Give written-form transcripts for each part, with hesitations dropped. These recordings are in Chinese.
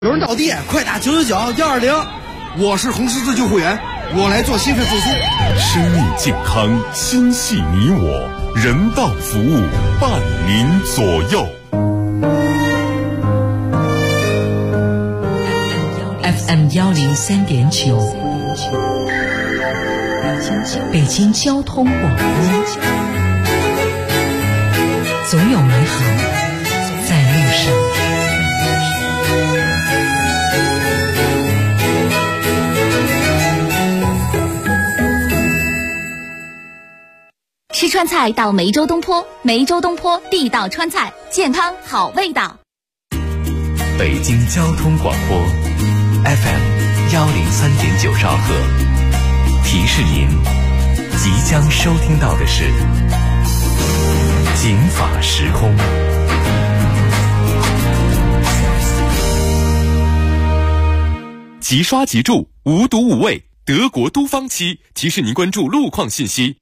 有人倒地，快打999-120。 我是红十字救护员，我来做心肺复苏。 生命健康，心系你我，人道服务伴您左右。 FM 103.9，北京交通广播，总有美好在路上。 吃川菜到梅州东坡，梅州东坡地道川菜，健康好味道。 北京交通广播 FM 103.9兆赫，提示您即将收听到的是警法时空。 即刷即住，无毒无味，德国都芳漆提示您关注路况信息。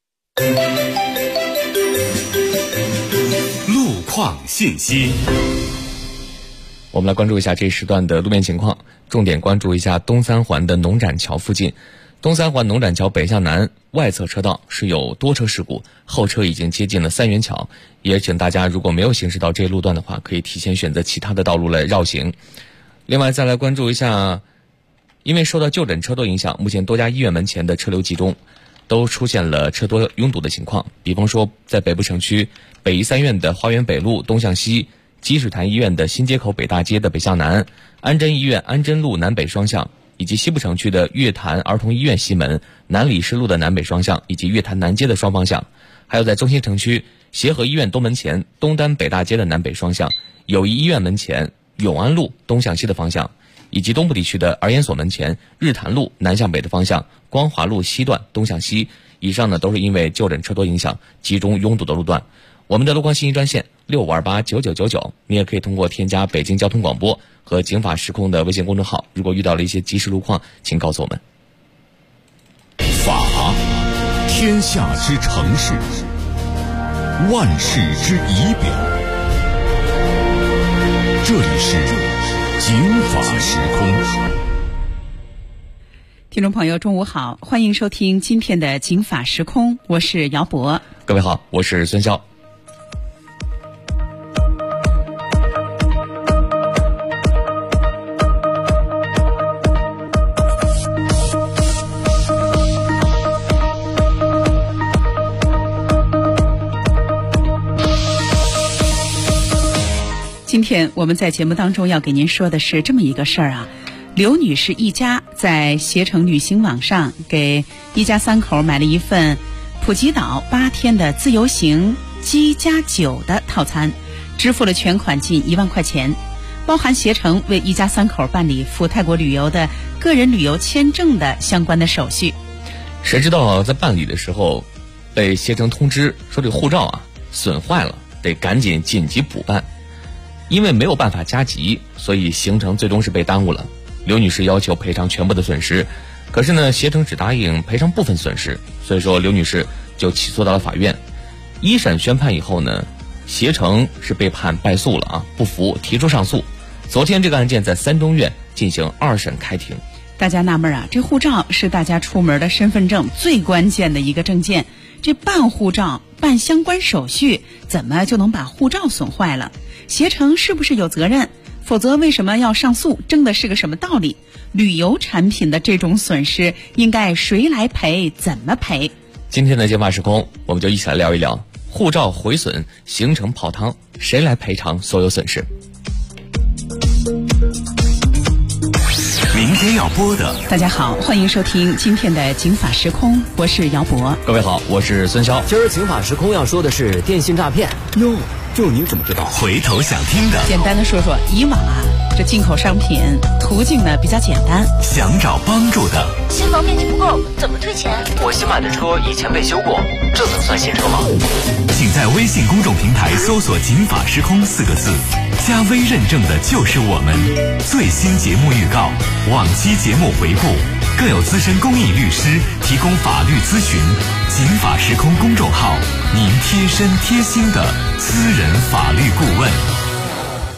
路况信息， 我们来关注一下这一时段的路面情况，重点关注一下东三环的农展桥附近。东三环农展桥北向南外侧车道是有多车事故，后车已经接近了三元桥，也请大家如果没有行驶到这一路段的话，可以提前选择其他的道路来绕行。另外再来关注一下，因为受到就诊车多影响，目前多家医院门前的车流集中，都出现了车多拥堵的情况。比方说在北部城区北医三院的花园北路东向西，积水潭医院的新街口北大街的北向南，安贞医院安贞路南北双向，以及西部城区的月坛儿童医院西门南礼士路的南北双向，以及月坛南街的双方向。还有在中心城区协和医院东门前东单北大街的南北双向，友谊医院门前永安路东向西的方向，以及东部地区的儿研所门前日坛路南向北的方向，光华路西段东向西。以上呢都是因为就诊车多影响集中拥堵的路段。我们的路况信息专线65289999，你也可以通过添加北京交通广播和警法时空的微信公众号，如果遇到了一些即时路况，请告诉我们。 法，天下之城市，万事之仪表。这里是警法时空。 听众朋友中午好，欢迎收听今天的警法时空，我是姚博。 各位好，我是孙潇。 今天我们在节目当中要给您说的是这么一个事儿啊，刘女士一家在携程旅行网上给一家三口买了一份普吉岛8天的自由行鸡加酒的套餐，支付了全款近1万块钱，包含携程为一家三口办理赴泰国旅游的个人旅游签证的相关的手续。 谁知道在办理的时候被携程通知说这个护照啊损坏了，得赶紧紧急补办。因为没有办法加急，所以行程最终是被耽误了。刘女士要求赔偿全部的损失，可是呢，携程只答应赔偿部分损失，所以说刘女士就起诉到了法院。一审宣判以后呢，携程是被判败诉了啊，不服提出上诉。昨天这个案件在3中院进行2审开庭。 大家纳闷啊，这护照是大家出门的身份证最关键的一个证件，这办护照办相关手续怎么就能把护照损坏了？携程是不是有责任？否则为什么要上诉？争的是个什么道理？旅游产品的这种损失应该谁来赔？怎么赔？ 今天的警法时空，我们就一起来聊一聊护照毁损、行程泡汤，谁来赔偿所有损失？ 明天要播的。 大家好，欢迎收听今天的警法时空，我是姚博。 各位好，我是孙潇。 今儿警法时空要说的是电信诈骗。哟，就您怎么知道？ 回头想听的。 简单的说说，以往啊，这进口商品途径呢比较简单。 想找帮助的。 新房面积不够，怎么退钱？ 我新买的车以前被修过，这能算新车吗？ 请在微信公众平台搜索警法时空4个字，加微认证的就是我们。最新节目预告，往期节目回顾，更有资深公益律师提供法律咨询。警法时空公众号，您贴身贴心的私人法律顾问。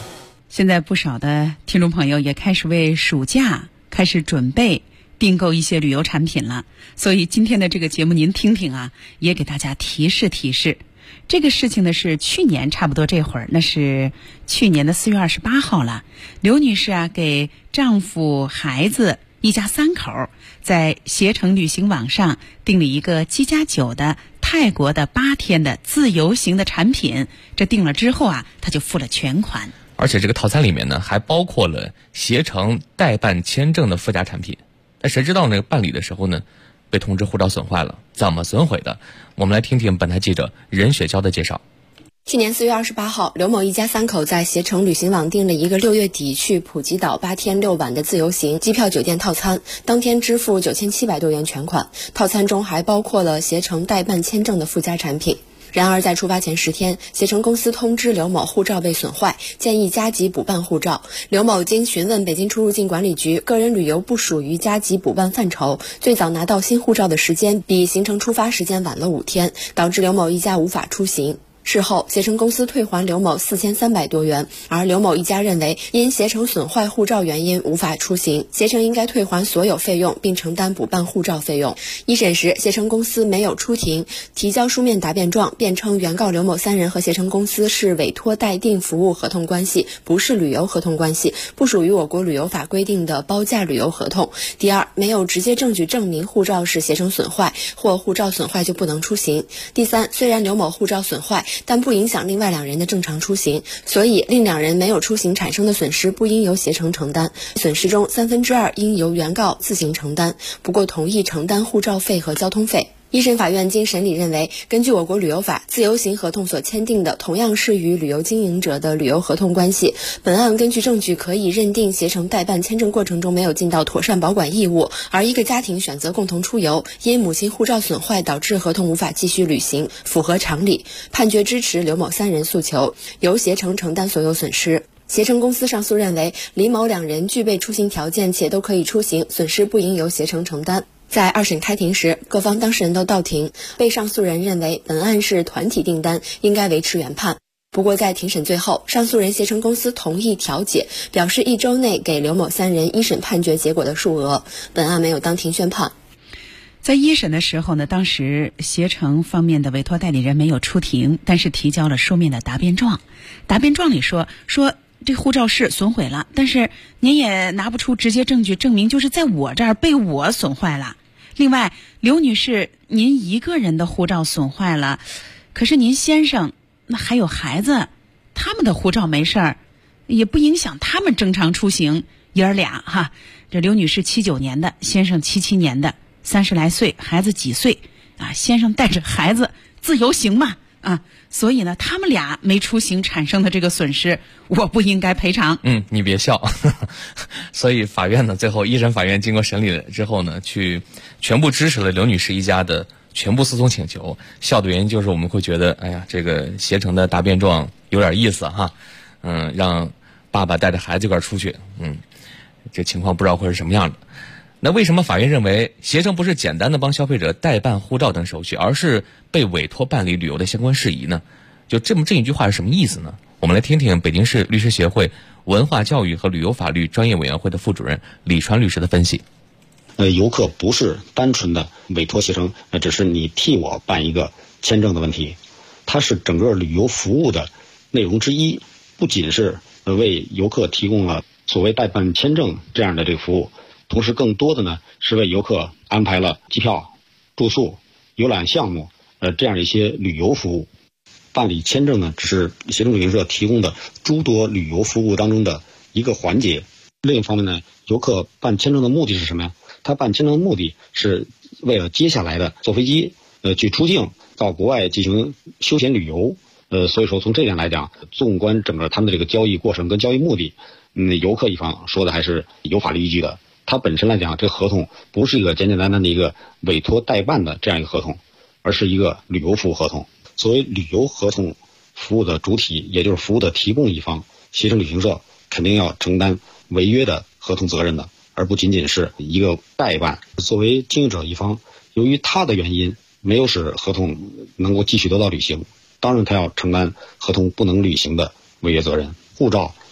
现在不少的听众朋友也开始为暑假开始准备订购一些旅游产品了，所以今天的这个节目您听听啊，也给大家提示提示。这个事情呢是去年差不多这会儿，那是去年的4月28号了。刘女士啊给丈夫、孩子一家3口在携程旅行网上订了一个7+9的泰国的8天的自由行的产品。这订了之后啊，她就付了全款。 而且这个套餐里面呢，还包括了携程代办签证的附加产品。但谁知道呢？办理的时候呢，被通知护照损坏了，怎么损毁的？我们来听听本台记者任雪娇的介绍。 去年4月28号，刘某一家3口在携程旅行网订了一个6月底去普吉岛8天6晚的自由行机票酒店套餐，当天支付9700多元全款。套餐中还包括了携程代办签证的附加产品。然而在出发前10天，携程公司通知刘某护照被损坏，建议加急补办护照。刘某经询问北京出入境管理局，个人旅游不属于加急补办范畴，最早拿到新护照的时间比行程出发时间晚了5天，导致刘某一家无法出行。事后，携程公司退还刘某4300多元，而刘某一家认为因携程损坏护照原因无法出行，携程应该退还所有费用，并承担补办护照费用。一审时，携程公司没有出庭，提交书面答辩状，辩称原告刘某3人和携程公司是委托代订服务合同关系，不是旅游合同关系，不属于我国旅游法规定的包价旅游合同。第二，没有直接证据证明护照是携程损坏，或护照损坏就不能出行。第三，虽然刘某护照损坏，但不影响另外2人的正常出行，所以另2人没有出行产生的损失不应由携程承担，损失中2/3应由原告自行承担，不过同意承担护照费和交通费。一审法院经审理认为，根据我国旅游法，自由行合同所签订的同样是与旅游经营者的旅游合同关系。本案根据证据可以认定携程代办签证过程中没有尽到妥善保管义务，而一个家庭选择共同出游，因母亲护照损坏导致合同无法继续履行，符合常理。判决支持刘某3人诉求，由携程承担所有损失。携程公司上诉认为，李某2人具备出行条件且都可以出行，损失不应由携程承担。在2审开庭时，各方当事人都到庭，被上诉人认为本案是团体订单，应该维持原判。不过在庭审最后，上诉人携程公司同意调解，表示1周内给刘某3人一审判决结果的数额，本案没有当庭宣判。 在一审的时候呢，当时携程方面的委托代理人没有出庭，但是提交了书面的答辩状。答辩状里说这护照是损毁了，但是您也拿不出直接证据证明就是在我这儿被我损坏了。另外，刘女士，您一个人的护照损坏了，可是您先生那还有孩子，他们的护照没事儿，也不影响他们正常出行。爷儿俩哈，这刘女士79年的，先生77年的，30来岁，孩子几岁啊？先生带着孩子自由行嘛啊，所以呢，他们俩没出行产生的这个损失，我不应该赔偿。 你别笑。所以法院呢，最后一审法院经过审理了之后呢，去全部支持了刘女士一家的全部诉讼请求。笑的原因就是我们会觉得，哎呀，这个携程的答辩状有点意思哈，让爸爸带着孩子一块出去，这情况不知道会是什么样的。那为什么法院认为携程不是简单的帮消费者代办护照等手续，而是被委托办理旅游的相关事宜呢？就这一句话是什么意思呢？我们来听听北京市律师协会文化教育和旅游法律专业委员会的副主任李传律师的分析。 游客不是单纯的委托携程，只是你替我办一个签证的问题，它是整个旅游服务的内容之一，不仅是为游客提供了所谓代办签证这样的这个服务，同时更多的呢是为游客安排了机票、住宿、游览项目这样一些旅游服务。办理签证呢只是携程旅行社提供的诸多旅游服务当中的一个环节。另一方面呢，游客办签证的目的是什么呀？他办签证的目的是为了接下来的坐飞机去出境到国外进行休闲旅游。所以说从这点来讲，纵观整个他们的这个交易过程跟交易目的，游客一方说的还是有法律依据的。它本身来讲，这个合同不是一个简简单单的一个委托代办的这样一个合同，而是一个旅游服务合同。作为旅游合同服务的主体，也就是服务的提供一方，携程旅行社肯定要承担违约的合同责任的，而不仅仅是一个代办。作为经营者一方，由于他的原因没有使合同能够继续得到履行，当然他要承担合同不能履行的违约责任。护照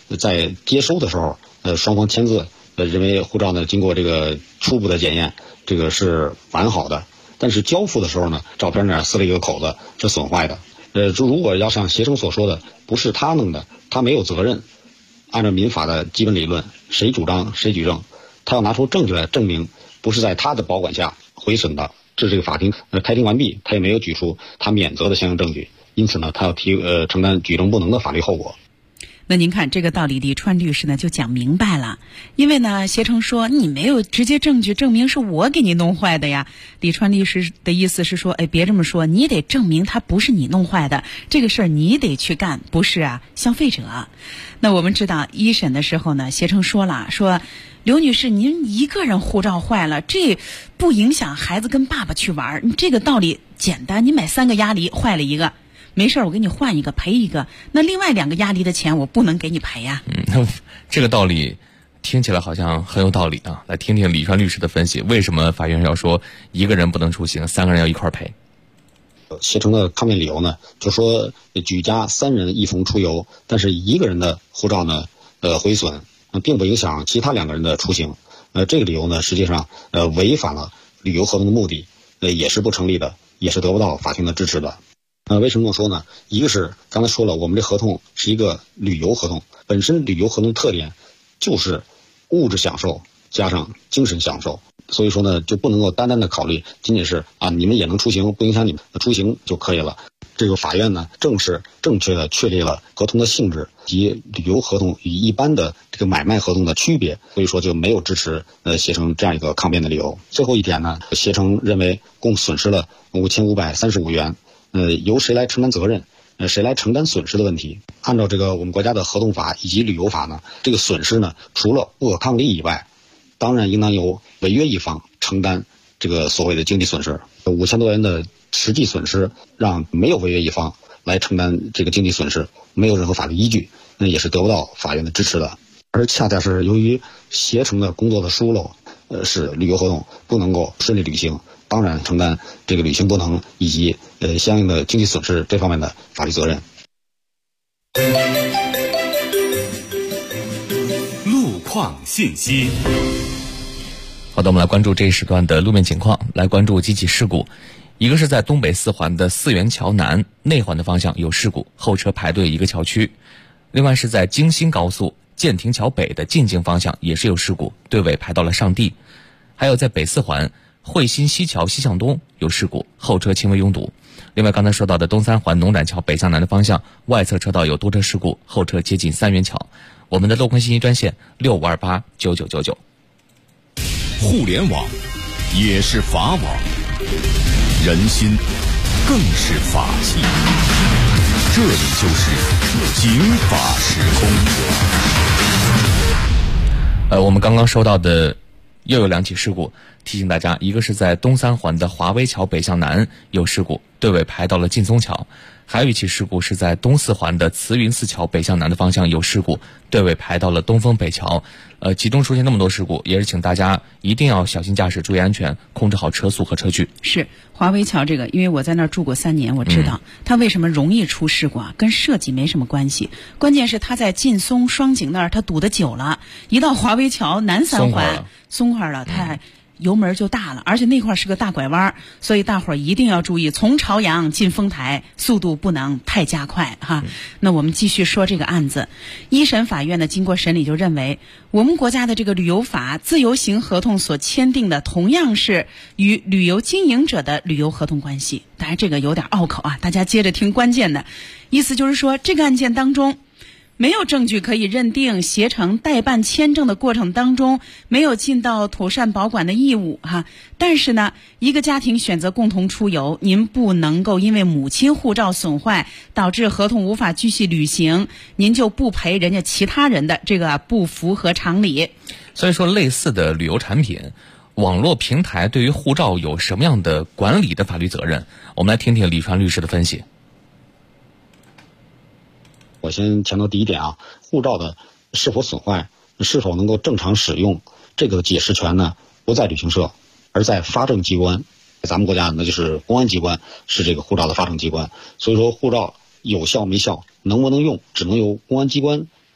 在接收的时候，双方签字，认为护照呢经过这个初步的检验，这个是完好的。但是交付的时候呢，照片呢撕了一个口子，是损坏的。如果要像携程所说的，不是他弄的，他没有责任。按照民法的基本理论，谁主张谁举证，他要拿出证据来证明不是在他的保管下毁损的。这个法庭开庭完毕，他也没有举出他免责的相应证据，因此呢，他要承担举证不能的法律后果。 那您看这个道理，李川律师呢就讲明白了。因为呢，携程说你没有直接证据证明是我给你弄坏的呀。李川律师的意思是说，别这么说，你得证明它不是你弄坏的，这个事儿你得去干，不是消费者。那我们知道一审的时候呢，携程说了，说刘女士您一个人护照坏了，这不影响孩子跟爸爸去玩，这个道理简单，你买3个鸭梨坏了一个，没事，我给你换一个赔一个，那另外2个鸭梨的钱我不能给你赔呀。 这个道理听起来好像很有道理啊。来听听李川律师的分析，为什么法院要说一个人不能出行，3个人要一块赔？ 携程的抗辩理由呢，就说举家3人一同出游，但是一个人的护照呢毁损，并不影响其他2个人的出行。这个理由呢，实际上违反了旅游合同的目的，也是不成立的，也是得不到法庭的支持的。为什么这么说呢？一个是刚才说了，我们这合同是一个旅游合同，本身旅游合同特点就是物质享受加上精神享受，所以说呢，就不能够单单的考虑仅仅是你们也能出行，不影响你们的出行就可以了。这个法院呢，正是正确的确立了合同的性质及旅游合同与一般的这个买卖合同的区别，所以说就没有支持携程这样一个抗辩的理由。最后一点呢，携程认为共损失了5535元。由谁来承担责任？谁来承担损失的问题？按照这个我们国家的合同法以及旅游法呢，这个损失呢，除了不可抗力以外，当然应当由违约一方承担这个所谓的经济损失。5000多元的实际损失，让没有违约一方来承担这个经济损失，没有任何法律依据，那也是得不到法院的支持的。而恰恰是由于携程的工作的疏漏，使旅游合同不能够顺利履行。当然承担这个履行不能以及相应的经济损失这方面的法律责任。 路况信息。 好的，我们来关注这一时段的路面情况，来关注几起事故。一个是在东北4环的四元桥南内环的方向有事故，后车排队一个桥区。另外是在京新高速建亭桥北的进京方向也是有事故，队尾排到了上地。还有在北4环汇新西桥西向东有事故，后车轻微拥堵。另外刚才说到的东3环农展桥北向南的方向外侧车道有多车事故，后车接近3元桥。我们的路况信息专线65289999。 互联网也是法网，人心更是法器。这里就是警法时空。 我们刚刚收到的又有2起事故，提醒大家，一个是在东3环的华威桥北向南有事故，队尾排到了劲松桥；还有一起事故是在东4环的慈云寺桥北向南的方向有事故，队尾排到了东风北桥。其中出现那么多事故，也是请大家一定要小心驾驶，注意安全，控制好车速和车距。 是华威桥这个，因为我在那儿住过3年，我知道它为什么容易出事故跟设计没什么关系，关键是它在劲松双井那儿它堵得久了，一到华威桥南3环松快了，它油门就大了，而且那块是个大拐弯，所以大伙儿一定要注意，从朝阳进丰台速度不能太加快哈。那我们继续说这个案子，一审法院呢经过审理就认为，我们国家的这个旅游法自由行合同所签订的同样是与旅游经营者的旅游合同关系。当然这个有点拗口大家接着听关键的意思，就是说这个案件当中没有证据可以认定携程代办签证的过程当中没有尽到妥善保管的义务但是呢，一个家庭选择共同出游，您不能够因为母亲护照损坏导致合同无法继续履行，您就不赔人家其他人的，这个不符合常理。 所以说类似的旅游产品，网络平台对于护照有什么样的管理的法律责任？我们来听听李传律师的分析。 我先强调第一点护照的是否损坏，是否能够正常使用，这个解释权呢不在旅行社，而在发证机关。咱们国家那就是公安机关是这个护照的发证机关，所以说护照有效没效，能不能用，只能由公安机关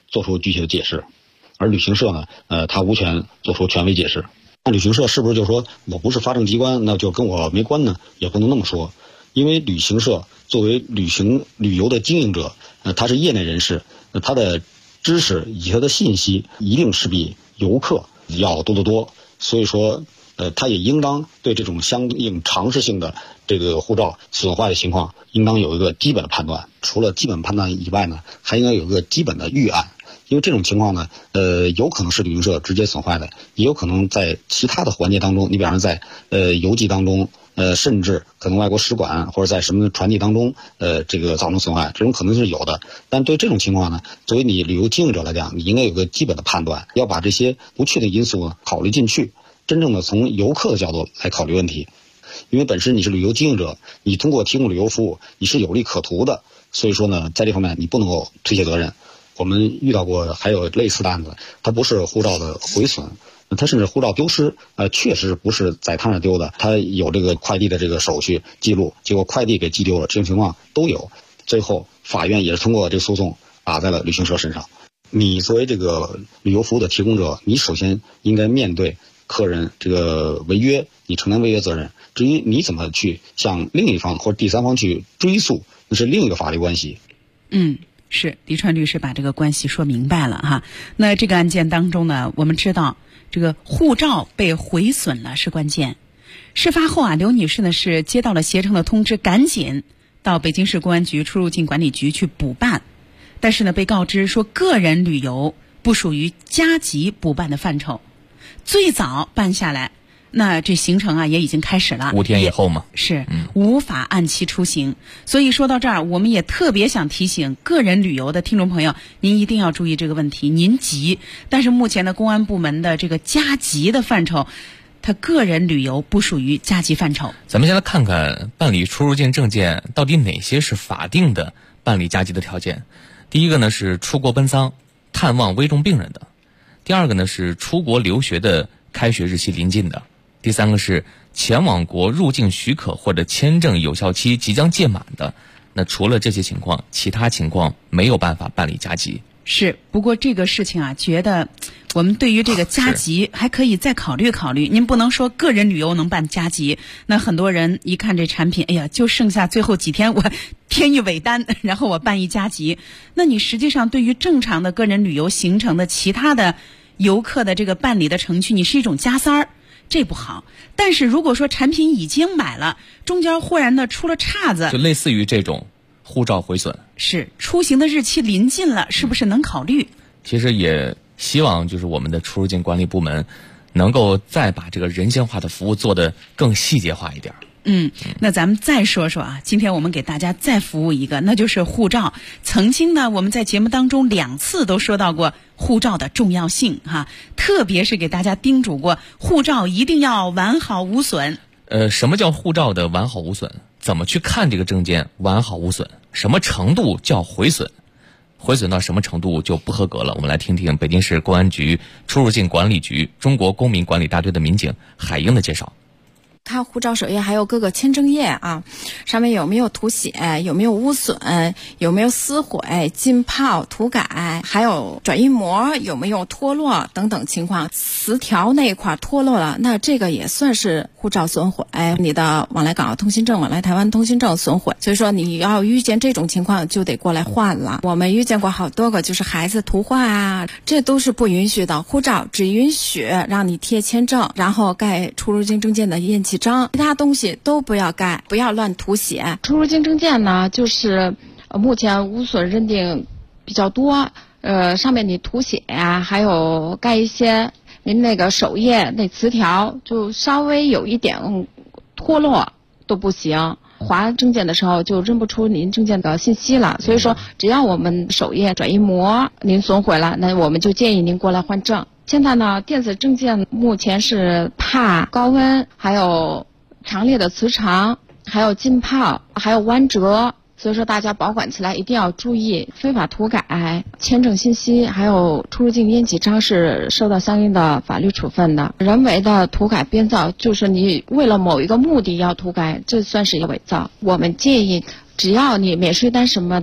做出具体的解释，而旅行社呢，他无权做出权威解释。那旅行社是不是就说我不是发证机关，那就跟我没关呢？也不能那么说，因为旅行社作为旅游的经营者，他是业内人士，他的知识以及他的信息一定是比游客要多得多，所以说，他也应当对这种相应常识性的这个护照损坏的情况，应当有一个基本的判断。除了基本判断以外呢，还应该有一个基本的预案。因为这种情况呢，有可能是旅行社直接损坏的，也有可能在其他的环节当中，你比方说在邮寄当中，甚至可能外国使馆或者在什么传递当中，这个造成损害，这种可能是有的。但对这种情况呢，作为你旅游经营者来讲，你应该有个基本的判断，要把这些不确定因素呢考虑进去，真正的从游客的角度来考虑问题。因为本身你是旅游经营者，你通过提供旅游服务，你是有利可图的，所以说呢，在这方面你不能够推卸责任。我们遇到过还有类似的案子，它不是护照的毁损，它甚至护照丢失，确实不是在他那丢的，他有这个快递的这个手续记录，结果快递给寄丢了，这种情况都有。最后法院也是通过这个诉讼打在了旅行社身上。你作为这个旅游服务的提供者，你首先应该面对客人这个违约，你承担违约责任。至于你怎么去向另一方或者第三方去追诉，那是另一个法律关系。 是黎川律师把这个关系说明白了哈。那这个案件当中呢，我们知道这个护照被毁损了是关键。事发后啊，刘女士呢是接到了携程的通知，赶紧到北京市公安局出入境管理局去补办，但是呢被告知说个人旅游不属于加急补办的范畴，最早办下来，那这行程啊也已经开始了 ，5天以后嘛， 是无法按期出行。所以说到这儿，我们也特别想提醒个人旅游的听众朋友，您一定要注意这个问题。您急，但是目前的公安部门的这个加急的范畴，他个人旅游不属于加急范畴。 咱们先来看看办理出入境证件到底哪些是法定的办理加急的条件。第一个呢是出国奔丧、探望危重病人的；第二个呢是出国留学的开学日期临近的；第三个是前往国入境许可或者签证有效期即将届满的。那除了这些情况，其他情况没有办法办理加急。 是，不过这个事情啊，觉得我们对于这个加急还可以再考虑考虑。您不能说个人旅游能办加急，那很多人一看这产品，哎呀，就剩下最后几天，我填一尾单，然后我办一加急。那你实际上对于正常的个人旅游行程的其他的游客的这个办理的程序，你是一种加塞儿，这不好。但是如果说产品已经买了，中间忽然的出了岔子， 就类似于这种护照毁损， 是出行的日期临近了，是不是能考虑？ 其实也希望就是我们的出入境管理部门能够再把这个人性化的服务做得更细节化一点。 那咱们再说说啊，今天我们给大家再服务一个，那就是护照。曾经呢，我们在节目当中2次都说到过护照的重要性哈，特别是给大家叮嘱过，护照一定要完好无损。 什么叫护照的完好无损？怎么去看这个证件完好无损？什么程度叫毁损？毁损到什么程度就不合格了？我们来听听北京市公安局出入境管理局中国公民管理大队的民警海英的介绍。 它护照首页还有各个签证页啊，上面有没有涂写，有没有污损，有没有撕毁、浸泡、涂改，还有转印膜有没有脱落等等情况。磁条那一块脱落了，那这个也算是护照损毁，你的往来港澳通行证、往来台湾通行证损毁。所以说你要遇见这种情况就得过来换了。我们遇见过好多个就是孩子涂画啊，这都是不允许的。护照只允许让你贴签证，然后盖出入境证件的验期章，其他东西都不要盖，不要乱涂写。出入境证件呢，就是目前无损认定比较多，上面你涂写呀，还有盖一些您那个首页那词条，就稍微有一点脱落都不行。划证件的时候就认不出您证件的信息了，所以说只要我们首页转印膜您损毁了，那我们就建议您过来换证。现在呢，电子证件目前是怕高温，还有强烈的磁场，还有浸泡，还有弯折，所以说大家保管起来一定要注意，非法涂改签证信息还有出入境验期章是受到相应的法律处分的。人为的涂改编造，就是你为了某一个目的要涂改，这算是一个伪造。我们建议只要你免税单什么的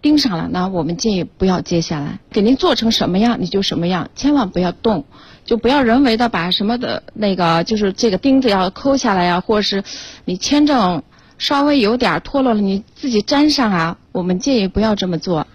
盯上了，那我们建议不要接下来，给您做成什么样你就什么样，千万不要动，就不要人为的把什么的那个就是这个钉子要抠下来呀，或者是你签证稍微有点脱落了你自己粘上啊，我们建议不要这么做。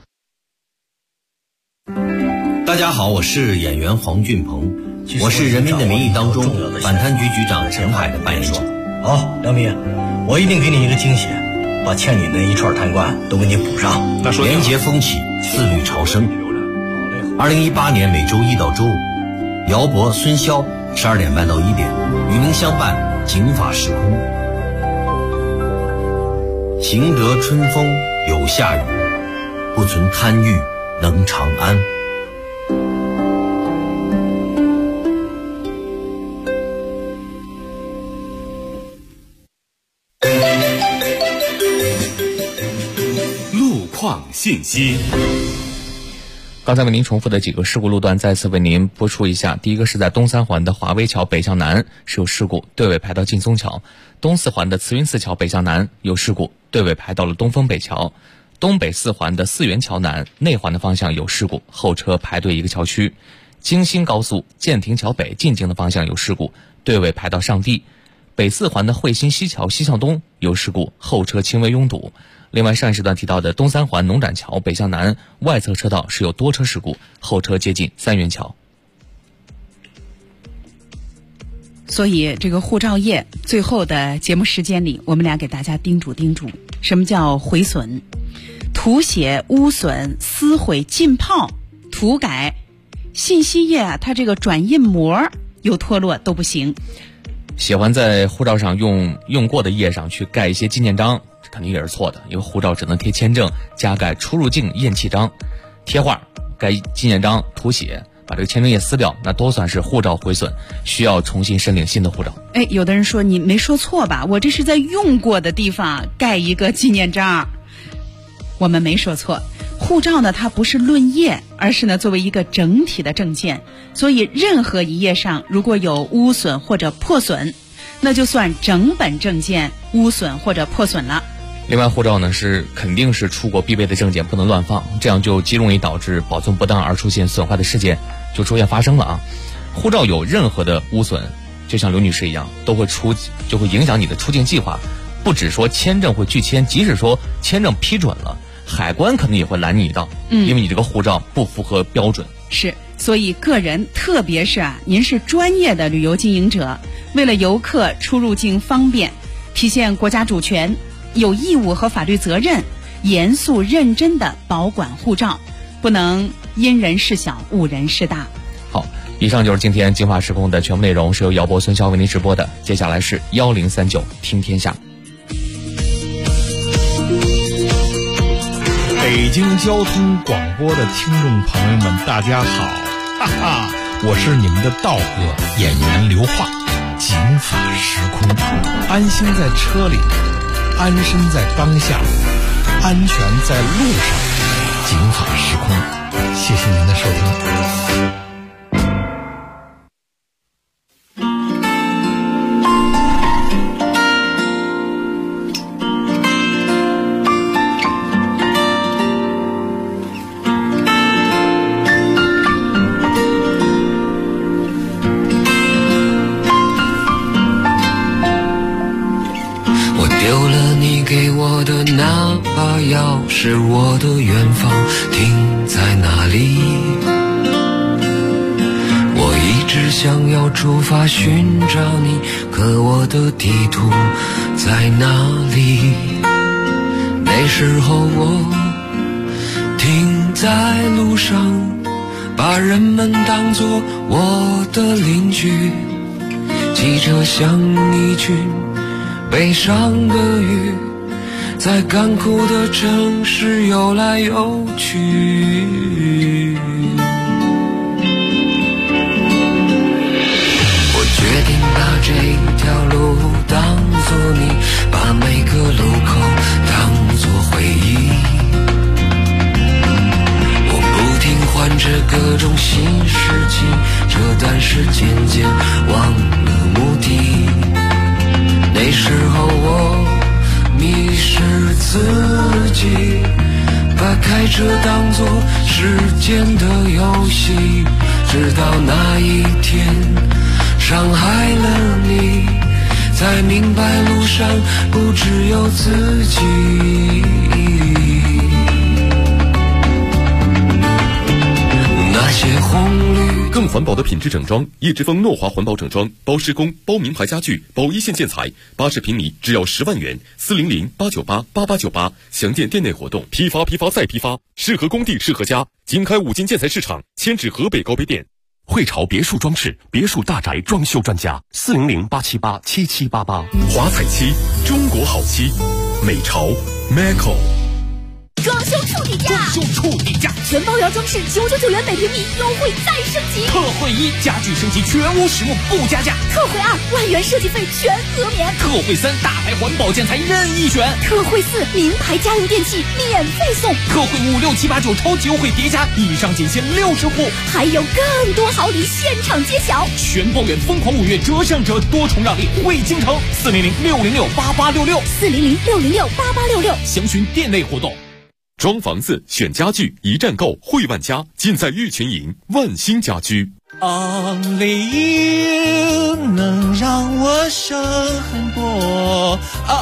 大家好，我是演员黄俊鹏，我是《人民的名义》当中反贪局局长陈海的扮演者。 好，梁民，我一定给你一个惊喜，把欠你的一串贪官都给你补上。 廉洁风气，自律朝生。2018年每周一到周五，姚博、孙骁12点半到1点，与您相伴警法时空。行得春风有夏雨，不存贪欲能长安。 路况信息。 刚才为您重复的几个事故路段再次为您播出一下。第一个是在东三环的华威桥北向南是有事故，队尾排到劲松桥；东四环的慈云寺桥北向南有事故，队尾排到了东风北桥；东北四环的四元桥南内环的方向有事故，后车排队一个桥区；京新高速建亭桥北进京的方向有事故，队尾排到上地；北四环的汇新西桥西向东有事故，后车轻微拥堵。另外，上一时段提到的东三环农展桥北向南外侧车道是有多车事故，后车接近三元桥。 所以这个护照页最后的节目时间里，我们俩给大家叮嘱什么叫毁损。涂写、污损、撕毁、浸泡、涂改信息页啊，它这个转印膜有脱落都不行。 喜欢在护照上用过的页上去盖一些纪念章，肯定也是错的，因为护照只能贴签证加盖出入境验契章，贴画盖纪念章涂写把这个签证页撕掉，那都算是护照毁损，需要重新申领新的护照。 有的人说你没说错吧，我这是在用过的地方盖一个纪念章。我们没说错，护照呢它不是论页，而是呢作为一个整体的证件，所以任何一页上如果有污损或者破损，那就算整本证件污损或者破损了。 另外，护照呢肯定是出国必备的证件，不能乱放，这样就极容易导致保存不当而出现损坏的事件就出现发生了啊。护照有任何的污损，就像刘女士一样，就会影响你的出境计划。不只说签证会拒签，即使说签证批准了，海关可能也会拦你一道，因为你这个护照不符合标准。 是，所以个人，特别是您是专业的旅游经营者，为了游客出入境方便，体现国家主权，有义务和法律责任，严肃认真的保管护照，不能因人事小误人事大。 好，以上就是今天警法时空的全部内容，是由姚博、孙骁为您直播的。接下来是1039听天下。 北京交通广播的听众朋友们，大家好，哈哈，我是你们的道哥演员刘化。警法时空，安心在车里，安身在当下，安全在路上。警法时空，谢谢您的收听。 钥匙，我的远方停在哪里？我一直想要出发寻找你，可我的地图在哪里？那时候我停在路上，把人们当作我的邻居，汽车像一群悲伤的鱼，在干枯的城市游来游去。我决定把这条路当作你，把每个路口当作回忆。我不停换着各种新事情，这但是渐渐忘了目的。那时候我迷失自己，把开这当作时间的游戏，直到那一天伤害了你，才明白路上不只有自己。那些红绿更环保的品质整装，叶之峰诺华环保整装，包施工，包名牌家具，包一线建材，80平米只要10万元，400-898-8898，详见店内活动。批发再批发，适合工地适合家。经开5金建材市场，迁至河北高碑店。汇潮别墅装饰，别墅大宅装修专家，400-878-7788。华彩漆，中国好漆，美潮 Maco。 装修处底价，全包圆装饰999元每平米，优惠再升级。 特惠1，家具升级全屋实木不加价。 特惠2，万元设计费全额免。 特惠3，大牌环保建材任意选。 特惠4，名牌家用电器免费送。 特惠5、6、7、8、9超级优惠叠加，以上仅限60户， 还有更多好礼现场揭晓。 全包圆疯狂5月折上折，多重让利惠京城，400-606-8866，400-606-8866，详询店内活动。 装房子选家具，一站购汇万家，尽在玉泉营万兴家居。 Only you 能让我省很多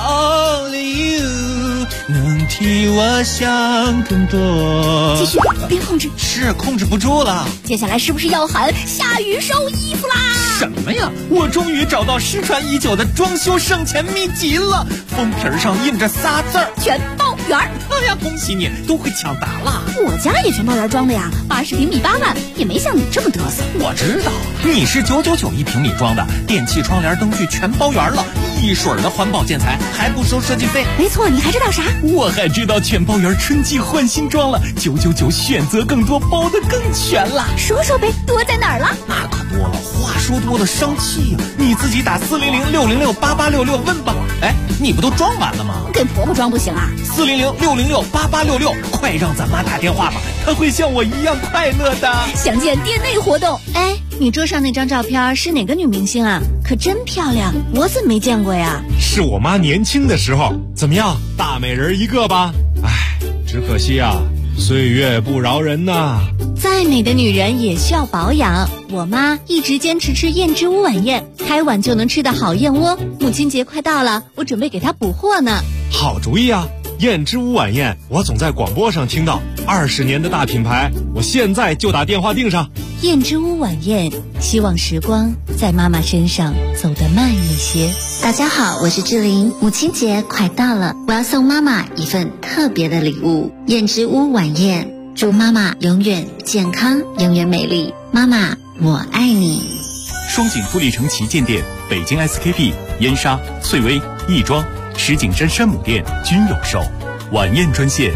，Only you 能替我想更多。 继续，别控制， 是控制不住了。 接下来是不是要喊下雨收衣服啦？ 什么呀？我终于找到失传已久的装修省钱秘籍了，封皮上印着仨字儿： 全包圆。 哎呀，恭喜你，都会抢答了。 我家也全包圆装的呀，80平米8万，也没像你这么嘚瑟。 我知道，你是999一平米装的，电器、窗帘、灯具全包圆了，一水儿的环保建材，还不收设计费。 没错，你还知道啥？ 我还知道全包圆春季换新装了，999选择更多，包得更全了。 说说呗，多在哪儿了？ 那可多了，话说多了伤气呀，你自己打400-606-8866问吧。哎，你不都装完了吗？ 跟婆婆装不行啊 ？400-606-8866，快让咱妈打电话吧，她会像我一样快乐的。 详见店内活动。哎，你桌上那张照片是哪个女明星啊？可真漂亮，我怎么没见过呀？ 是我妈年轻的时候。怎么样，大美人一个吧？哎，只可惜啊，岁月不饶人呐。 再美的女人也需要保养，我妈一直坚持吃燕之屋晚宴，开碗就能吃的好燕窝。母亲节快到了，我准备给她补货呢。 好主意啊！燕之屋晚宴，我总在广播上听到，20年的大品牌，我现在就打电话订上。 燕之屋晚宴，希望时光在妈妈身上走得慢一些。 大家好，我是志玲，母亲节快到了，我要送妈妈一份特别的礼物——燕之屋晚宴，祝妈妈永远健康，永远美丽。妈妈，我爱你。 双井富力城旗舰店、北京 SKP、燕莎、翠微、亦庄、石景山山姆店均有售。晚宴专线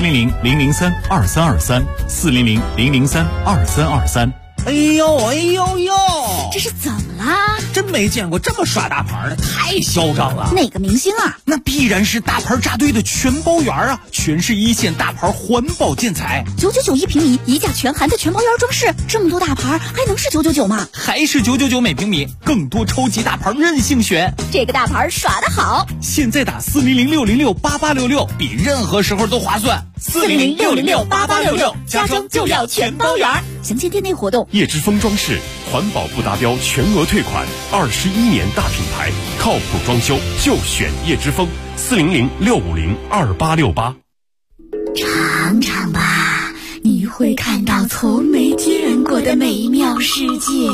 400-003-2323，400-003-2323。 哎呦哎呦呦， 这是怎么啦？ 真没见过这么耍大牌的，太嚣张了。 哪个明星啊？ 那必然是大牌扎堆的全包圆啊，全是一线大牌环保建材 ，999一平米，一价全含的全包圆装饰，这么多大牌还能是999吗？ 还是999每平米，更多超级大牌任性选。 这个大牌耍得好， 现在打400-606-8866，比任何时候都划算。 400-606-8866，家装就要全包圆。详见店内活动。 叶之峰装饰，环保不达标全额退款，21年大品牌，靠谱装修就选叶之峰，400-650-2868。 尝尝吧，你会看到从没见过的美妙世界。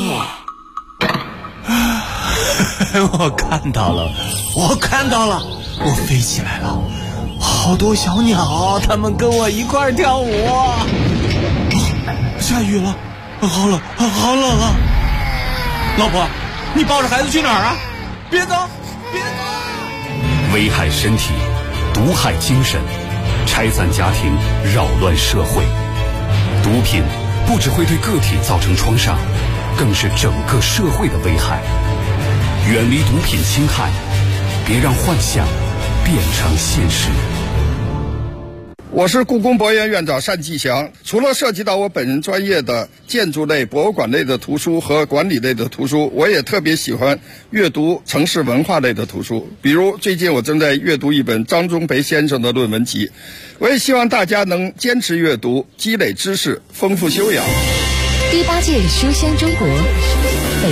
我看到了，我飞起来了，好多小鸟，它们跟我一块跳舞。下雨了，好冷啊！老婆，你抱着孩子去哪儿啊？别走！ 危害身体，毒害精神，拆散家庭，扰乱社会。毒品不只会对个体造成创伤，更是整个社会的危害。远离毒品侵害，别让幻想变成现实。 我是故宫博物院院长单霁翔。除了涉及到我本人专业的建筑类、博物馆类的图书和管理类的图书，我也特别喜欢阅读城市文化类的图书。比如最近我正在阅读一本张忠培先生的论文集。我也希望大家能坚持阅读，积累知识，丰富修养。 第8届书香中国北